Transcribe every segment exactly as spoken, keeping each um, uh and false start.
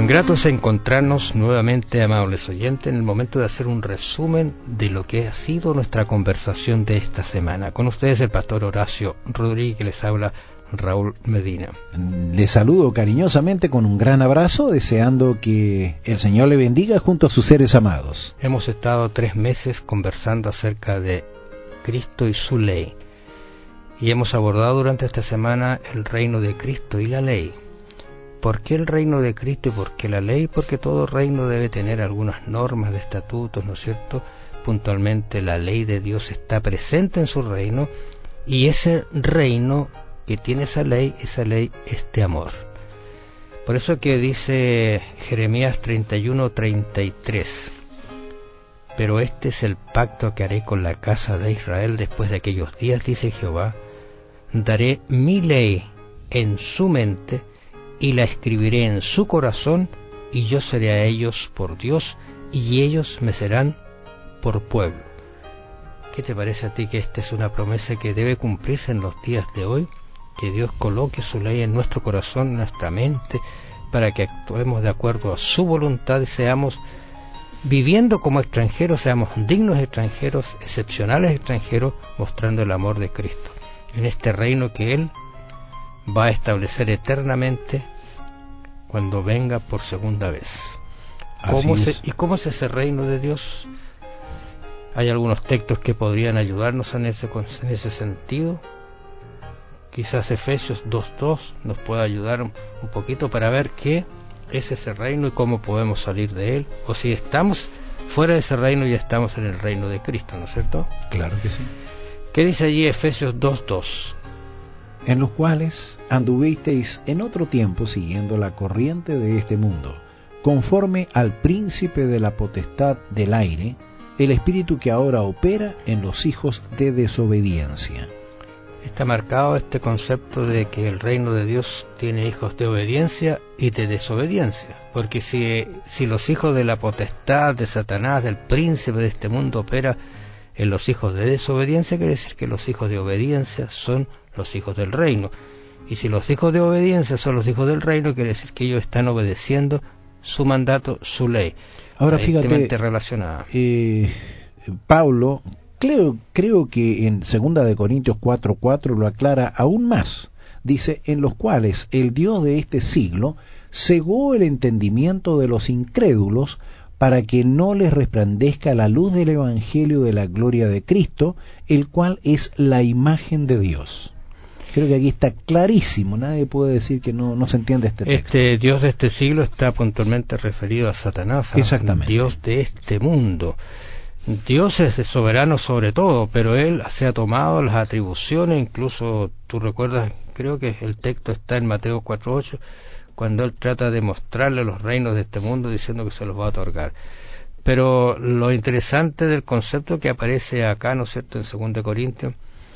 Cuán grato es encontrarnos nuevamente, amables oyentes, en el momento de hacer un resumen de lo que ha sido nuestra conversación de esta semana. Con ustedes el pastor Horacio Rodríguez, que les habla Raúl Medina. Les saludo cariñosamente con un gran abrazo, deseando que el Señor le bendiga junto a sus seres amados. Hemos estado tres meses conversando acerca de Cristo y su ley, y hemos abordado durante esta semana el reino de Cristo y la ley. ¿Por qué el reino de Cristo y por qué la ley? Porque todo reino debe tener algunas normas de estatutos, ¿no es cierto? Puntualmente la ley de Dios está presente en su reino, y ese reino que tiene esa ley, esa ley es de amor. Por eso que dice Jeremías treinta y uno, treinta y tres: pero este es el pacto que haré con la casa de Israel después de aquellos días, dice Jehová, daré mi ley en su mente y la escribiré en su corazón, y yo seré a ellos por Dios, y ellos me serán por pueblo. ¿Qué te parece a ti que esta es una promesa que debe cumplirse en los días de hoy? Que Dios coloque su ley en nuestro corazón, en nuestra mente, para que actuemos de acuerdo a su voluntad y seamos, viviendo como extranjeros, seamos dignos extranjeros, excepcionales extranjeros, mostrando el amor de Cristo en este reino que Él va a establecer eternamente cuando venga por segunda vez. ¿Cómo se, ¿Y cómo es ese reino de Dios? Hay algunos textos que podrían ayudarnos en ese, en ese sentido. Quizás Efesios dos dos nos pueda ayudar un, un poquito para ver qué es ese reino y cómo podemos salir de él, o si estamos fuera de ese reino y estamos en el reino de Cristo, ¿no es cierto? Claro que sí. ¿Qué dice allí Efesios dos dos? En los cuales anduvisteis en otro tiempo siguiendo la corriente de este mundo, conforme al príncipe de la potestad del aire, el espíritu que ahora opera en los hijos de desobediencia. Está marcado este concepto de que el reino de Dios tiene hijos de obediencia y de desobediencia, porque si, si los hijos de la potestad de Satanás, del príncipe de este mundo, opera en los hijos de desobediencia, quiere decir que los hijos de obediencia son los hijos del reino, y si los hijos de obediencia son los hijos del reino, quiere decir que ellos están obedeciendo su mandato, su ley. Ahora fíjate, relacionada. Eh, Pablo, creo, creo que en segunda de Corintios cuatro cuatro lo aclara aún más. Dice, en los cuales el Dios de este siglo cegó el entendimiento de los incrédulos, para que no les resplandezca la luz del Evangelio de la gloria de Cristo, el cual es la imagen de Dios. Creo que aquí está clarísimo, nadie puede decir que no, no se entiende este texto. Este Dios de este siglo está puntualmente referido a Satanás, a Exactamente. Dios de este mundo. Dios es soberano sobre todo, pero Él se ha tomado las atribuciones, incluso tú recuerdas, creo que el texto está en Mateo cuatro ocho, cuando Él trata de mostrarle los reinos de este mundo diciendo que se los va a otorgar. Pero lo interesante del concepto que aparece acá, ¿no es cierto?, en segunda de Corintios,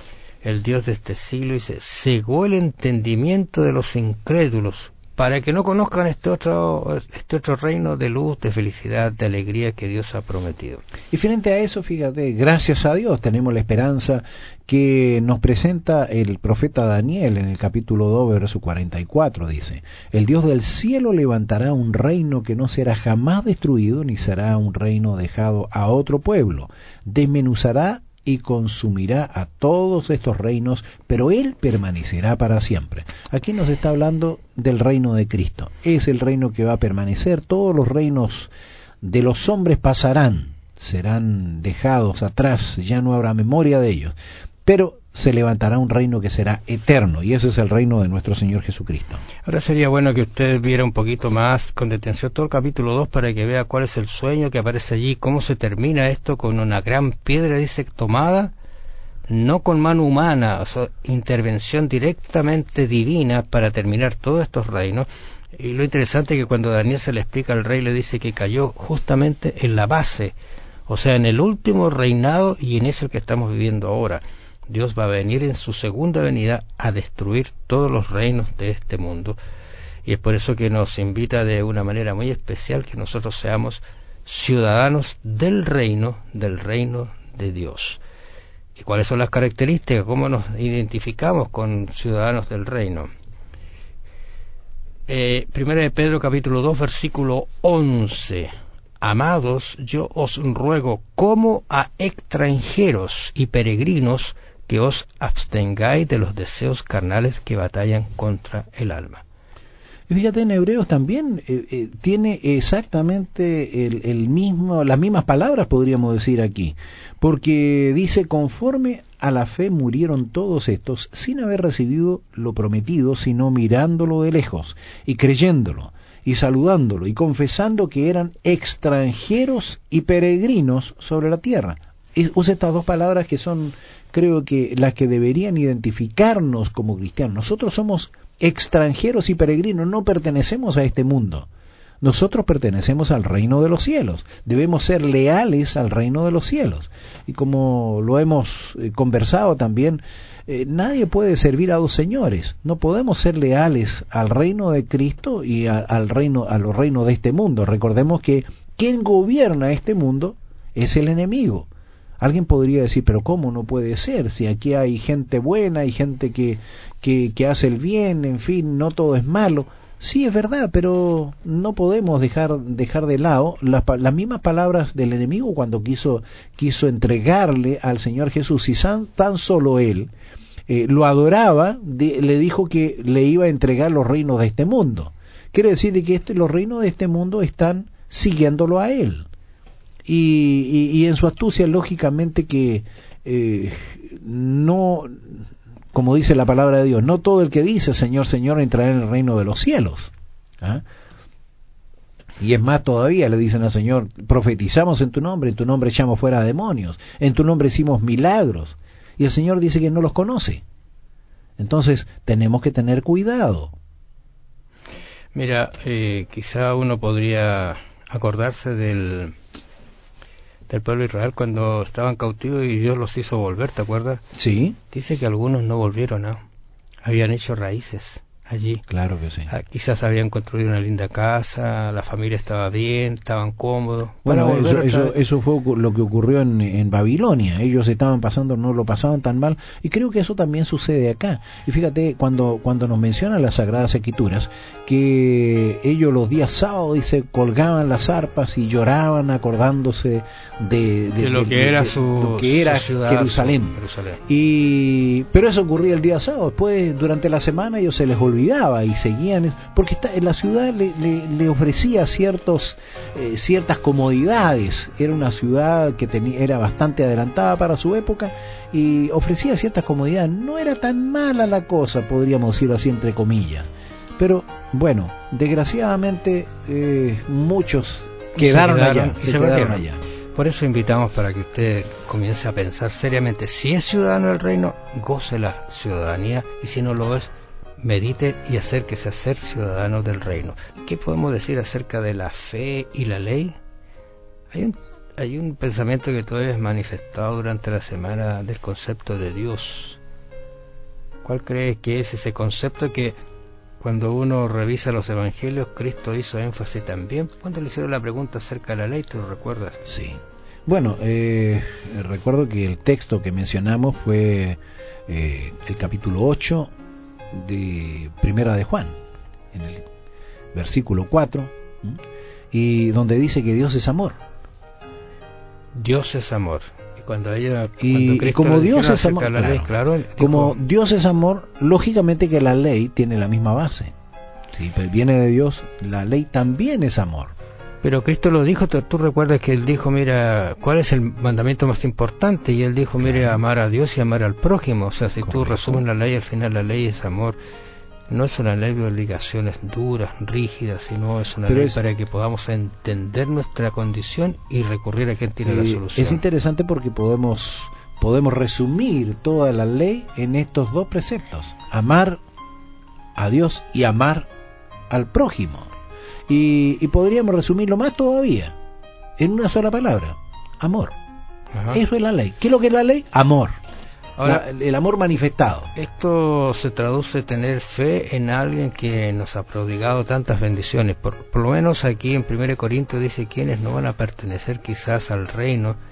el Dios de este siglo dice, cegó el entendimiento de los incrédulos, para que no conozcan este otro, este otro reino de luz, de felicidad, de alegría que Dios ha prometido. Y frente a eso, fíjate, gracias a Dios tenemos la esperanza que nos presenta el profeta Daniel en el capítulo dos, verso cuarenta y cuatro, dice, el Dios del cielo levantará un reino que no será jamás destruido, ni será un reino dejado a otro pueblo, desmenuzará y consumirá a todos estos reinos, pero Él permanecerá para siempre. Aquí nos está hablando del reino de Cristo. Es el reino que va a permanecer. Todos los reinos de los hombres pasarán, serán dejados atrás, ya no habrá memoria de ellos. Pero se levantará un reino que será eterno, y ese es el reino de nuestro Señor Jesucristo. Ahora sería bueno que usted viera un poquito más con detención todo el capítulo dos para que vea cuál es el sueño que aparece allí, cómo se termina esto con una gran piedra, dice, tomada, no con mano humana, o sea, intervención directamente divina para terminar todos estos reinos. Y lo interesante es que cuando Daniel se le explica al rey, le dice que cayó justamente en la base, o sea, en el último reinado, y en ese el que estamos viviendo ahora. Dios va a venir en su segunda venida a destruir todos los reinos de este mundo, y es por eso que nos invita de una manera muy especial que nosotros seamos ciudadanos del reino, del reino de Dios. ¿Y cuáles son las características? ¿Cómo nos identificamos con ciudadanos del reino? Eh, Primera de Pedro capítulo dos versículo once. Amados, yo os ruego como a extranjeros y peregrinos que os abstengáis de los deseos carnales que batallan contra el alma. Y fíjate, en Hebreos también eh, eh, tiene exactamente el, el mismo, las mismas palabras, podríamos decir aquí, porque dice: conforme a la fe murieron todos estos sin haber recibido lo prometido, sino mirándolo de lejos y creyéndolo y saludándolo y confesando que eran extranjeros y peregrinos sobre la tierra. Y usa estas dos palabras que son, creo que, las que deberían identificarnos como cristianos. Nosotros somos extranjeros y peregrinos, no pertenecemos a este mundo. Nosotros pertenecemos al reino de los cielos. Debemos ser leales al reino de los cielos. Y como lo hemos eh, conversado también, eh, nadie puede servir a dos señores. No podemos ser leales al reino de Cristo y a, al reino, a los reinos de este mundo. Recordemos que quien gobierna este mundo es el enemigo. Alguien podría decir, pero ¿cómo no puede ser? Si aquí hay gente buena, hay gente que, que, que hace el bien, en fin, no todo es malo. Sí, es verdad, pero no podemos dejar, dejar de lado las, las mismas palabras del enemigo cuando quiso, quiso entregarle al Señor Jesús. Si san, tan solo él eh, lo adoraba, de, le dijo que le iba a entregar los reinos de este mundo. Quiere decir de que este, los reinos de este mundo están siguiéndolo a él. Y, y, y en su astucia, lógicamente que eh, no, como dice la palabra de Dios, no todo el que dice Señor, Señor entrará en el reino de los cielos. ¿Ah? Y es más todavía, le dicen al Señor: profetizamos en tu nombre, en tu nombre echamos fuera demonios, en tu nombre hicimos milagros. Y el Señor dice que no los conoce. Entonces tenemos que tener cuidado. Mira, eh, quizá uno podría acordarse del del pueblo de Israel cuando estaban cautivos y Dios los hizo volver, ¿te acuerdas? Sí. Dice que algunos no volvieron, ¿no? Habían hecho raíces allí. Claro que sí. Ah, quizás habían construido una linda casa, la familia estaba bien, estaban cómodos. Bueno, eso, eso, eso fue lo que ocurrió en, en Babilonia. Ellos estaban pasando, no lo pasaban tan mal, y creo que eso también sucede acá. Y fíjate, cuando cuando nos mencionan las Sagradas Escrituras, que ellos los días sábados, dice, colgaban las arpas y lloraban acordándose de, de, de lo de, que era, de, su, de lo que era su ciudad, Jerusalén. Su Jerusalén. Y pero eso ocurría el día sábado. Después, durante la semana, ellos se les olvidaba y seguían, porque está, en la ciudad le, le, le ofrecía ciertos eh, ciertas comodidades. Era una ciudad que tenía, era bastante adelantada para su época y ofrecía ciertas comodidades. No era tan mala la cosa, podríamos decirlo así entre comillas, pero bueno, desgraciadamente eh, muchos quedaron, quedaron allá, y se quedaron allá. Por eso invitamos para que usted comience a pensar seriamente: si es ciudadano del reino, goce la ciudadanía, y si no lo es, medite y acérquese a ser ciudadano del reino. ¿Qué podemos decir acerca de la fe y la ley? Hay un, hay un pensamiento que tú has manifestado durante la semana del concepto de Dios. ¿Cuál crees que es ese concepto que cuando uno revisa los evangelios, Cristo hizo énfasis también? Cuando le hicieron la pregunta acerca de la ley, ¿te lo recuerdas? Sí. Bueno, eh, recuerdo que el texto que mencionamos fue eh, el capítulo ocho de Primera de Juan, en el versículo cuatro, ¿m? Y donde dice que Dios es amor. Dios es amor. Y cuando ella, y, cuando y como Dios es amor, la claro, ley, claro, como dijo, Dios es amor, lógicamente que la ley tiene la misma base. Si viene de Dios, la ley también es amor. Pero Cristo lo dijo, tú, tú recuerdas que Él dijo, mira, ¿cuál es el mandamiento más importante? Y Él dijo, mire, amar a Dios y amar al prójimo. O sea, si Correcto. Tú resumes la ley, al final la ley es amor. No es una ley de obligaciones duras, rígidas, sino es una Pero ley es, para que podamos entender nuestra condición y recurrir a quien tiene eh, la solución. Es interesante porque podemos, podemos resumir toda la ley en estos dos preceptos: amar a Dios y amar al prójimo. Y, y podríamos resumirlo más todavía en una sola palabra: amor. Ajá. Eso es la ley. ¿Qué es lo que es la ley? Amor. Ahora, la, el amor manifestado. Esto se traduce en tener fe en alguien que nos ha prodigado tantas bendiciones. Por, por lo menos aquí en primera Corintios dice: quienes no van a pertenecer quizás al reino,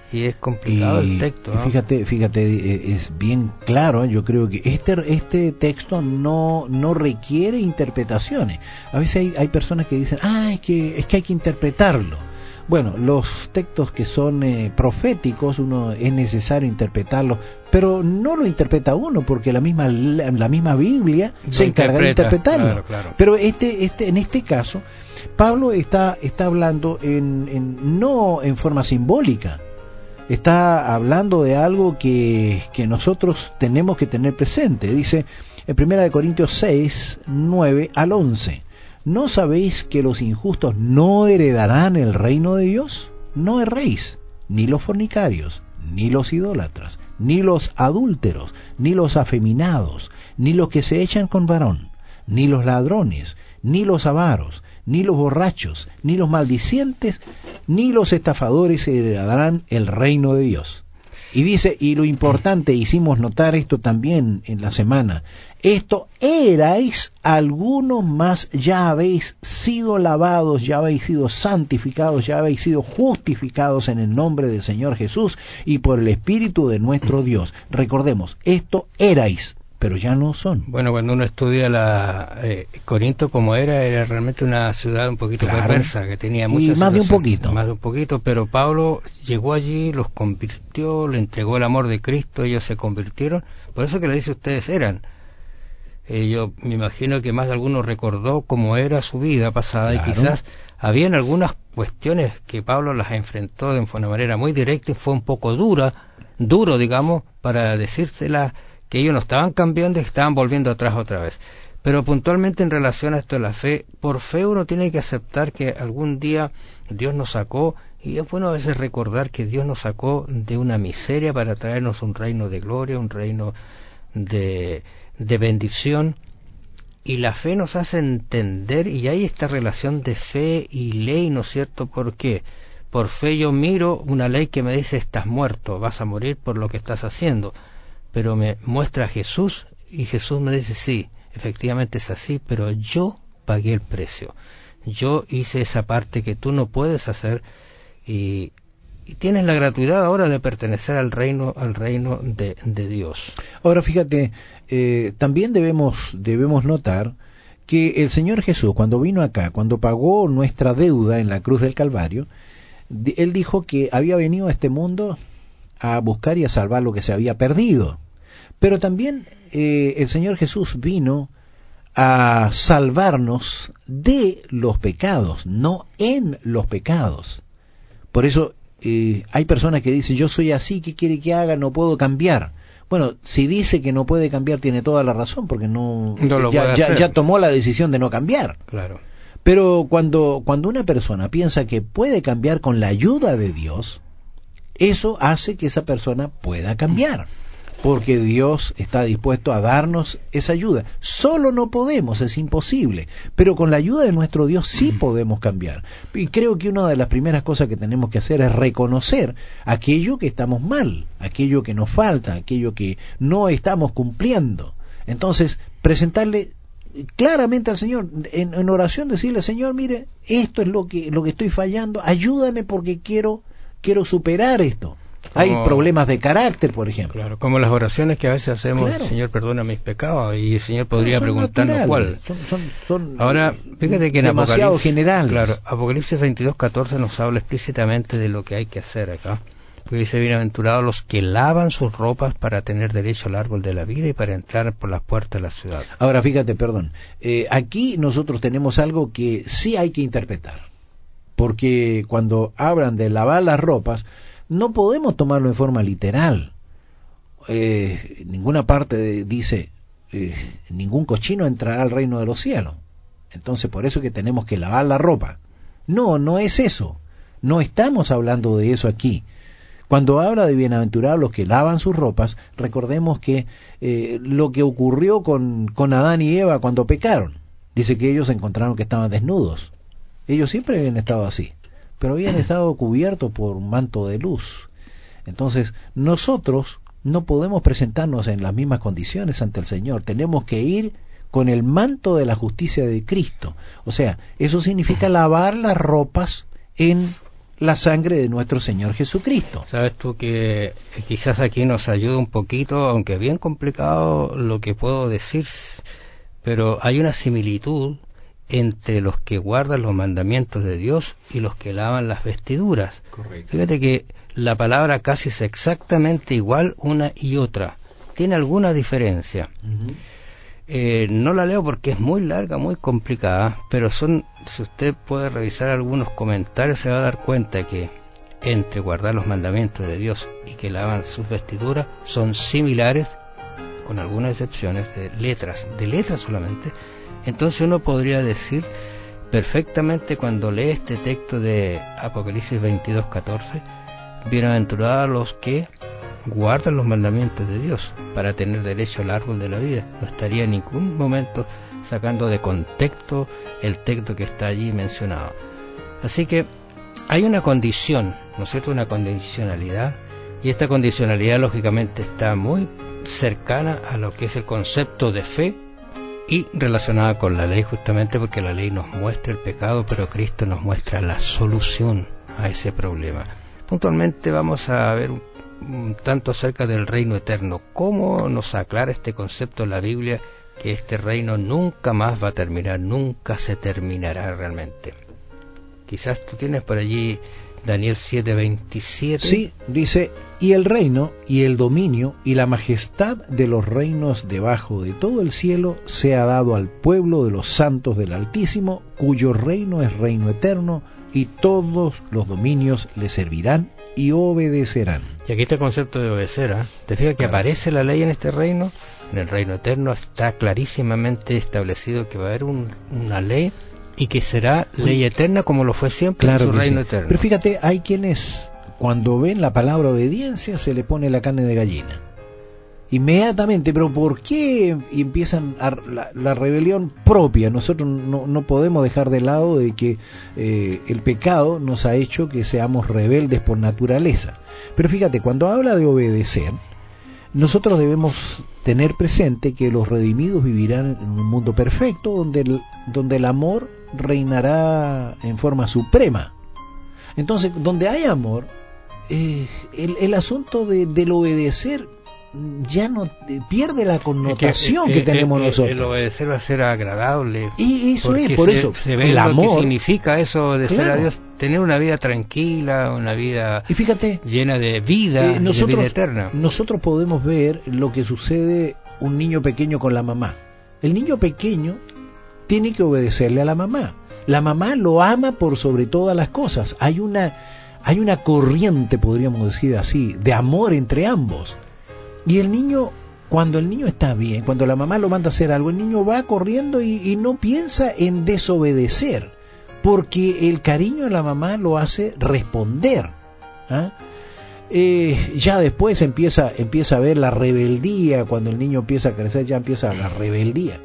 Y es complicado y, el texto, ¿no? Fíjate, fíjate, es bien claro. Yo creo que este este texto no no requiere interpretaciones. A veces hay, hay personas que dicen, ah, es que es que hay que interpretarlo. Bueno, los textos que son eh, proféticos, uno es necesario interpretarlos, pero no lo interpreta uno, porque la misma la, la misma Biblia lo se encarga de interpretarlo. Claro, claro. Pero este este en este caso, Pablo está está hablando en, en no en forma simbólica. Está hablando de algo que, que nosotros tenemos que tener presente. Dice en primera de Corintios seis, nueve al once: ¿no sabéis que los injustos no heredarán el reino de Dios? No erréis, ni los fornicarios, ni los idólatras, ni los adúlteros, ni los afeminados, ni los que se echan con varón, ni los ladrones, ni los avaros, ni los borrachos, ni los maldicientes, ni los estafadores heredarán el reino de Dios. Y dice, y lo importante, hicimos notar esto también en la semana, esto erais algunos, más ya habéis sido lavados, ya habéis sido santificados, ya habéis sido justificados en el nombre del Señor Jesús y por el Espíritu de nuestro Dios. Recordemos, esto erais, pero ya no son. Bueno, cuando uno estudia la eh, Corinto como era, era realmente una ciudad un poquito claro. perversa, que tenía muchas y más de un poquito. Más de un poquito, pero Pablo llegó allí, los convirtió, le entregó el amor de Cristo, ellos se convirtieron, por eso que le dice ustedes eran. Eh, yo me imagino que más de alguno recordó cómo era su vida pasada claro. y quizás habían algunas cuestiones que Pablo las enfrentó de una manera muy directa y fue un poco dura, duro digamos, para decírselas que ellos no estaban cambiando y estaban volviendo atrás otra vez. Pero puntualmente en relación a esto de la fe, por fe uno tiene que aceptar que algún día Dios nos sacó, y es bueno a veces recordar que Dios nos sacó de una miseria para traernos un reino de gloria, un reino de, de bendición, y la fe nos hace entender, y hay esta relación de fe y ley, ¿no es cierto? ¿Por qué? Por fe yo miro una ley que me dice estás muerto, vas a morir por lo que estás haciendo, pero me muestra a Jesús y Jesús me dice sí, efectivamente es así, pero yo pagué el precio, yo hice esa parte que tú no puedes hacer y, y tienes la gratuidad ahora de pertenecer al reino al reino de, de Dios. Ahora fíjate, eh, también debemos debemos notar que el Señor Jesús cuando vino acá, cuando pagó nuestra deuda en la cruz del Calvario, Él dijo que había venido a este mundo a buscar y a salvar lo que se había perdido. Pero también eh, el Señor Jesús vino a salvarnos de los pecados, no en los pecados. Por eso eh, hay personas que dicen, yo soy así, ¿qué quiere que haga? No puedo cambiar. Bueno, si dice que no puede cambiar, tiene toda la razón, porque no, no lo ya, puede ya, hacer. ya tomó la decisión de no cambiar. Claro. Pero cuando, cuando una persona piensa que puede cambiar con la ayuda de Dios, eso hace que esa persona pueda cambiar, porque Dios está dispuesto a darnos esa ayuda. Solo no podemos, es imposible, pero con la ayuda de nuestro Dios sí podemos cambiar. Y creo que una de las primeras cosas que tenemos que hacer es reconocer aquello que estamos mal, aquello que nos falta, aquello que no estamos cumpliendo. Entonces, presentarle claramente al Señor, en, en oración decirle, Señor, mire, esto es lo que, lo que estoy fallando, ayúdame porque quiero... quiero superar esto. Como, hay problemas de carácter, por ejemplo. Claro, como las oraciones que a veces hacemos, claro. Señor, perdona mis pecados, y el Señor podría no, preguntarnos cuál. Son, son, son Ahora, fíjate que en demasiado Apocalipsis, generales. Claro, Apocalipsis veintidós catorce nos habla explícitamente de lo que hay que hacer acá. Porque dice, bienaventurados los que lavan sus ropas para tener derecho al árbol de la vida y para entrar por las puertas de la ciudad. Ahora, fíjate, perdón, eh, aquí nosotros tenemos algo que sí hay que interpretar. Porque cuando hablan de lavar las ropas, no podemos tomarlo en forma literal. Eh, ninguna parte de, dice, eh, ningún cochino entrará al reino de los cielos. Entonces, por eso que tenemos que lavar la ropa. No, no es eso. No estamos hablando de eso aquí. Cuando habla de bienaventurados los que lavan sus ropas, recordemos que eh, lo que ocurrió con, con Adán y Eva cuando pecaron. Dice que ellos encontraron que estaban desnudos. Ellos siempre habían estado así, pero habían estado cubiertos por un manto de luz. Entonces, nosotros no podemos presentarnos en las mismas condiciones ante el Señor. Tenemos que ir con el manto de la justicia de Cristo. O sea, eso significa lavar las ropas en la sangre de nuestro Señor Jesucristo. Sabes tú que quizás aquí nos ayuda un poquito, aunque bien complicado lo que puedo decir, pero hay una similitud entre los que guardan los mandamientos de Dios y los que lavan las vestiduras. Correcto. Fíjate que la palabra casi es exactamente igual una y otra. Tiene alguna diferencia. Uh-huh. Eh, no la leo porque es muy larga, muy complicada, pero son, si usted puede revisar algunos comentarios, se va a dar cuenta que entre guardar los mandamientos de Dios y que lavan sus vestiduras son similares, con algunas excepciones de letras, de letras solamente. Entonces uno podría decir perfectamente, cuando lee este texto de Apocalipsis veintidós catorce, bienaventurados los que guardan los mandamientos de Dios para tener derecho al árbol de la vida. No estaría en ningún momento sacando de contexto el texto que está allí mencionado. Así que hay una condición, ¿no es cierto?, una condicionalidad, y esta condicionalidad lógicamente está muy cercana a lo que es el concepto de fe y relacionada con la ley, justamente porque la ley nos muestra el pecado, pero Cristo nos muestra la solución a ese problema. Puntualmente vamos a ver un, un tanto acerca del reino eterno. ¿Cómo nos aclara este concepto en la Biblia, que este reino nunca más va a terminar, nunca se terminará realmente? Quizás tú tienes por allí Daniel siete veintisiete. Sí, dice: y el reino y el dominio y la majestad de los reinos debajo de todo el cielo se ha dado al pueblo de los santos del Altísimo, cuyo reino es reino eterno, y todos los dominios le servirán y obedecerán. Y aquí está el concepto de obedecer, ¿eh? ¿Te fijas que claro, aparece la ley en este reino? En el reino eterno está clarísimamente establecido que va a haber un, una ley, y que será ley eterna como lo fue siempre, claro, en su reino sí. eterno. Pero fíjate, hay quienes cuando ven la palabra obediencia se le pone la carne de gallina inmediatamente. Pero ¿por qué? Y empiezan a, la, la rebelión propia. Nosotros no, no podemos dejar de lado de que eh, el pecado nos ha hecho que seamos rebeldes por naturaleza. Pero fíjate, cuando habla de obedecer, nosotros debemos tener presente que los redimidos vivirán en un mundo perfecto, donde el, donde el amor reinará en forma suprema. Entonces, donde hay amor, eh, el, el asunto de, del obedecer ya no pierde la connotación que, que, que tenemos el, nosotros. El obedecer va a ser agradable. Y eso es, por se, eso, se ve el lo amor. Que significa eso, obedecer claro. a Dios, tener una vida tranquila, una vida y fíjate, llena de vida, eh, nosotros, de vida eterna. Nosotros podemos ver lo que sucede un niño pequeño con la mamá. El niño pequeño tiene que obedecerle a la mamá. La mamá lo ama por sobre todas las cosas. Hay una, hay una corriente, podríamos decir así, de amor entre ambos. Y el niño, cuando el niño está bien, cuando la mamá lo manda a hacer algo, el niño va corriendo y, y no piensa en desobedecer, porque el cariño de la mamá lo hace responder. ¿Ah? Eh, ya después empieza, empieza a ver la rebeldía. Cuando el niño empieza a crecer, ya empieza la rebeldía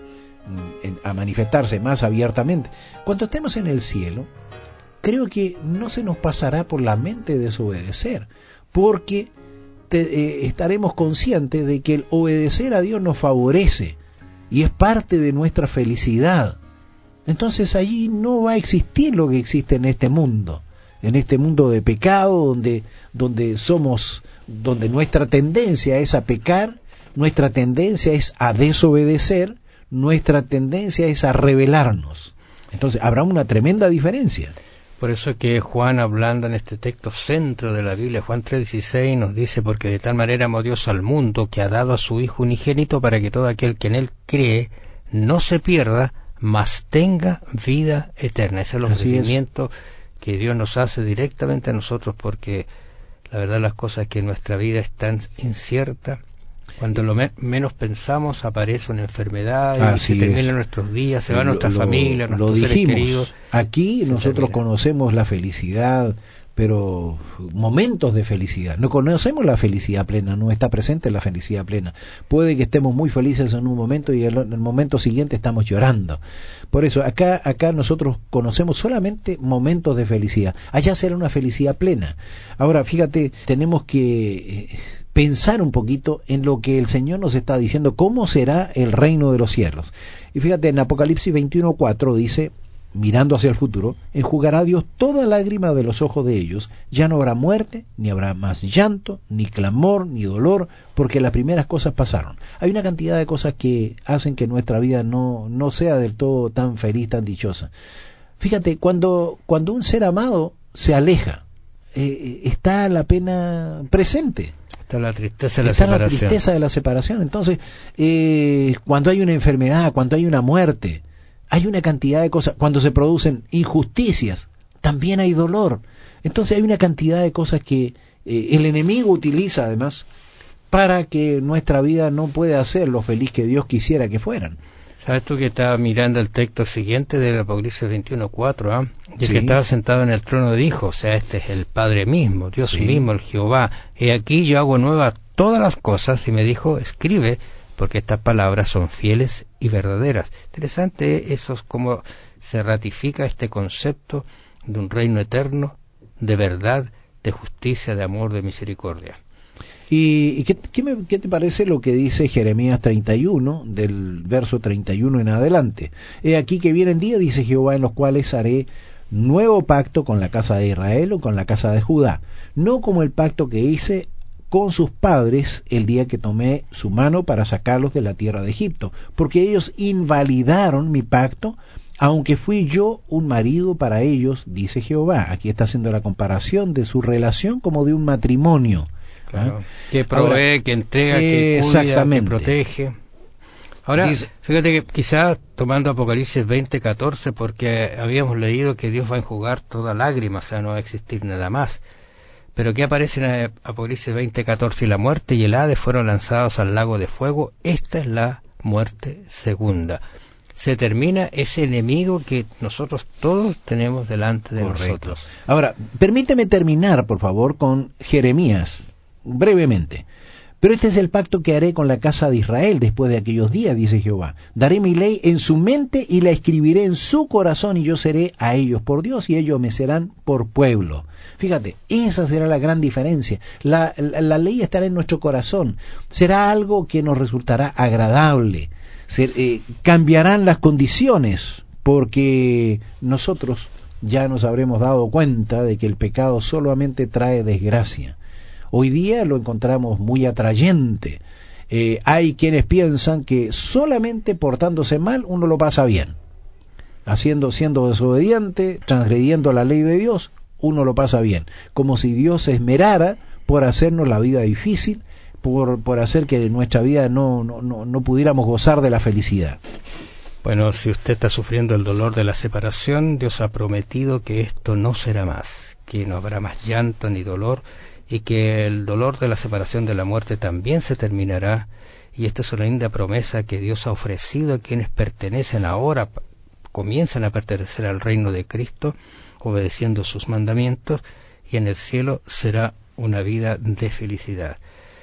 a manifestarse más abiertamente. Cuando estemos en el cielo, creo que no se nos pasará por la mente desobedecer, porque te, eh, estaremos conscientes de que el obedecer a Dios nos favorece y es parte de nuestra felicidad. Entonces allí no va a existir lo que existe en este mundo, en este mundo de pecado, donde, donde somos, donde nuestra tendencia es a pecar, nuestra tendencia es a desobedecer, nuestra tendencia es a rebelarnos. Entonces habrá una tremenda diferencia. Por eso que Juan, hablando en este texto centro de la Biblia, Juan tres dieciséis, nos dice: porque de tal manera amó Dios al mundo, que ha dado a su Hijo unigénito, para que todo aquel que en él cree no se pierda, mas tenga vida eterna. Ese es el ofrecimiento que Dios nos hace directamente a nosotros, porque la verdad las cosas es que nuestra vida es tan incierta. Cuando lo me menos pensamos aparece una enfermedad, y se terminan nuestros días, se va nuestra lo, familia, lo, nuestros lo seres queridos. Aquí nosotros termina. Conocemos la felicidad, pero momentos de felicidad. No conocemos la felicidad plena, no está presente la felicidad plena. Puede que estemos muy felices en un momento y en el momento siguiente estamos llorando. Por eso acá acá nosotros conocemos solamente momentos de felicidad. Allá será una felicidad plena. Ahora, fíjate, tenemos que pensar un poquito en lo que el Señor nos está diciendo, cómo será el reino de los cielos. Y fíjate, en Apocalipsis veintiuno cuatro dice: mirando hacia el futuro, enjugará Dios toda lágrima de los ojos de ellos, ya no habrá muerte, ni habrá más llanto, ni clamor, ni dolor, porque las primeras cosas pasaron. Hay una cantidad de cosas que hacen que nuestra vida no, no sea del todo tan feliz, tan dichosa. Fíjate, cuando, cuando un ser amado se aleja, eh, está la pena presente. Está la tristeza de la está separación. la tristeza de la separación. Entonces, eh, cuando hay una enfermedad, cuando hay una muerte, hay una cantidad de cosas. Cuando se producen injusticias, también hay dolor. Entonces hay una cantidad de cosas que eh, el enemigo utiliza además para que nuestra vida no pueda ser lo feliz que Dios quisiera que fueran. ¿Sabes tú que estaba mirando el texto siguiente del Apocalipsis veintiuno cuatro? ¿eh? Y Sí. que estaba sentado en el trono dijo, o sea, este es el Padre mismo, Dios Sí. mismo, el Jehová. He aquí yo hago nuevas todas las cosas, y me dijo, escribe, porque estas palabras son fieles y verdaderas. Interesante eso, es cómo se ratifica este concepto de un reino eterno, de verdad, de justicia, de amor, de misericordia. ¿Y, y qué, qué, me, qué te parece lo que dice Jeremías treinta y uno, del verso treinta y uno en adelante? He aquí que vienen días, dice Jehová, en los cuales haré nuevo pacto con la casa de Israel o con la casa de Judá, no como el pacto que hice con sus padres el día que tomé su mano para sacarlos de la tierra de Egipto, porque ellos invalidaron mi pacto, aunque fui yo un marido para ellos, dice Jehová. Aquí está haciendo la comparación de su relación como de un matrimonio. Claro, ¿Ah? que provee, Ahora, que entrega, que cuida, que protege. Ahora, dice, fíjate que quizás tomando Apocalipsis veinte catorce, porque habíamos leído que Dios va a enjugar toda lágrima, o sea, no va a existir nada más. Pero ¿qué aparece en Apocalipsis veinte catorce? Y la muerte y el Hades fueron lanzados al lago de fuego. Esta es la muerte segunda. Se termina ese enemigo que nosotros todos tenemos delante de Correcto. nosotros. Ahora, permíteme terminar, por favor, con Jeremías, brevemente. Pero este es el pacto que haré con la casa de Israel después de aquellos días, dice Jehová. Daré mi ley en su mente y la escribiré en su corazón, y yo seré a ellos por Dios y ellos me serán por pueblo. Fíjate, esa será la gran diferencia. La, la, la ley estará en nuestro corazón. Será algo que nos resultará agradable. Se, eh, cambiarán las condiciones, porque nosotros ya nos habremos dado cuenta de que el pecado solamente trae desgracia. Hoy día lo encontramos muy atrayente. Eh, hay quienes piensan que solamente portándose mal uno lo pasa bien. Haciendo, siendo desobediente, transgrediendo la ley de Dios, uno lo pasa bien. Como si Dios se esmerara por hacernos la vida difícil, por, por hacer que nuestra vida no, no, no, no pudiéramos gozar de la felicidad. Bueno, si usted está sufriendo el dolor de la separación, Dios ha prometido que esto no será más, que no habrá más llanto ni dolor, y que el dolor de la separación de la muerte también se terminará, y esta es una linda promesa que Dios ha ofrecido a quienes pertenecen ahora, comienzan a pertenecer al reino de Cristo, obedeciendo sus mandamientos, y en el cielo será una vida de felicidad.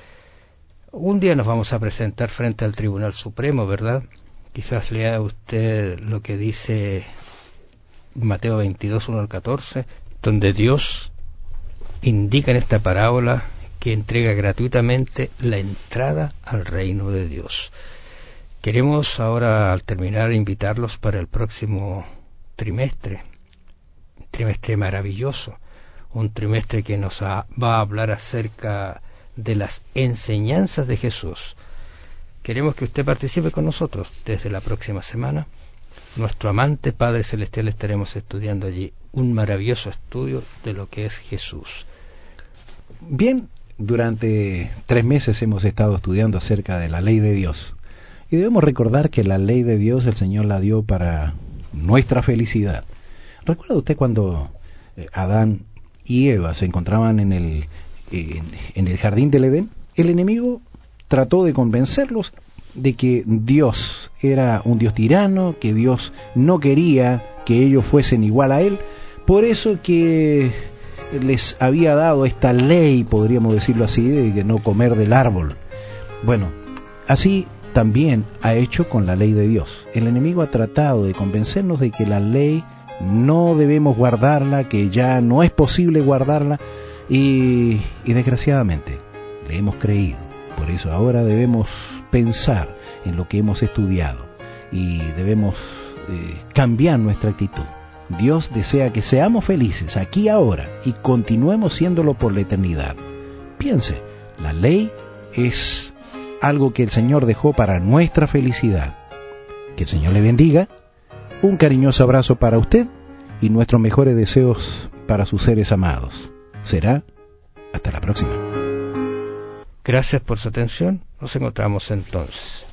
Un día nos vamos a presentar frente al Tribunal Supremo, ¿verdad? Quizás lea usted lo que dice Mateo veintidós, uno al catorce, donde Dios indica en esta parábola que entrega gratuitamente la entrada al reino de Dios. Queremos ahora, al terminar, invitarlos para el próximo trimestre, un trimestre maravilloso, un trimestre que nos ha, va a hablar acerca de las enseñanzas de Jesús. Queremos que usted participe con nosotros desde la próxima semana. Nuestro amante Padre Celestial estaremos estudiando allí un maravilloso estudio de lo que es Jesús. Bien, durante tres meses hemos estado estudiando acerca de la ley de Dios. Y debemos recordar que la ley de Dios el Señor la dio para nuestra felicidad. ¿Recuerda usted cuando Adán y Eva se encontraban en el, en, en el jardín del Edén? El enemigo trató de convencerlos de que Dios era un Dios tirano, que Dios no quería que ellos fuesen igual a Él. Por eso que les había dado esta ley, podríamos decirlo así, de no comer del árbol. Bueno, así también ha hecho con la ley de Dios. El enemigo ha tratado de convencernos de que la ley no debemos guardarla, que ya no es posible guardarla, y, y desgraciadamente le hemos creído. Por eso ahora debemos pensar en lo que hemos estudiado y debemos eh, cambiar nuestra actitud. Dios desea que seamos felices aquí ahora y continuemos siéndolo por la eternidad. Piense, la ley es algo que el Señor dejó para nuestra felicidad. Que el Señor le bendiga. Un cariñoso abrazo para usted y nuestros mejores deseos para sus seres amados. Será hasta la próxima. Gracias por su atención. Nos encontramos entonces.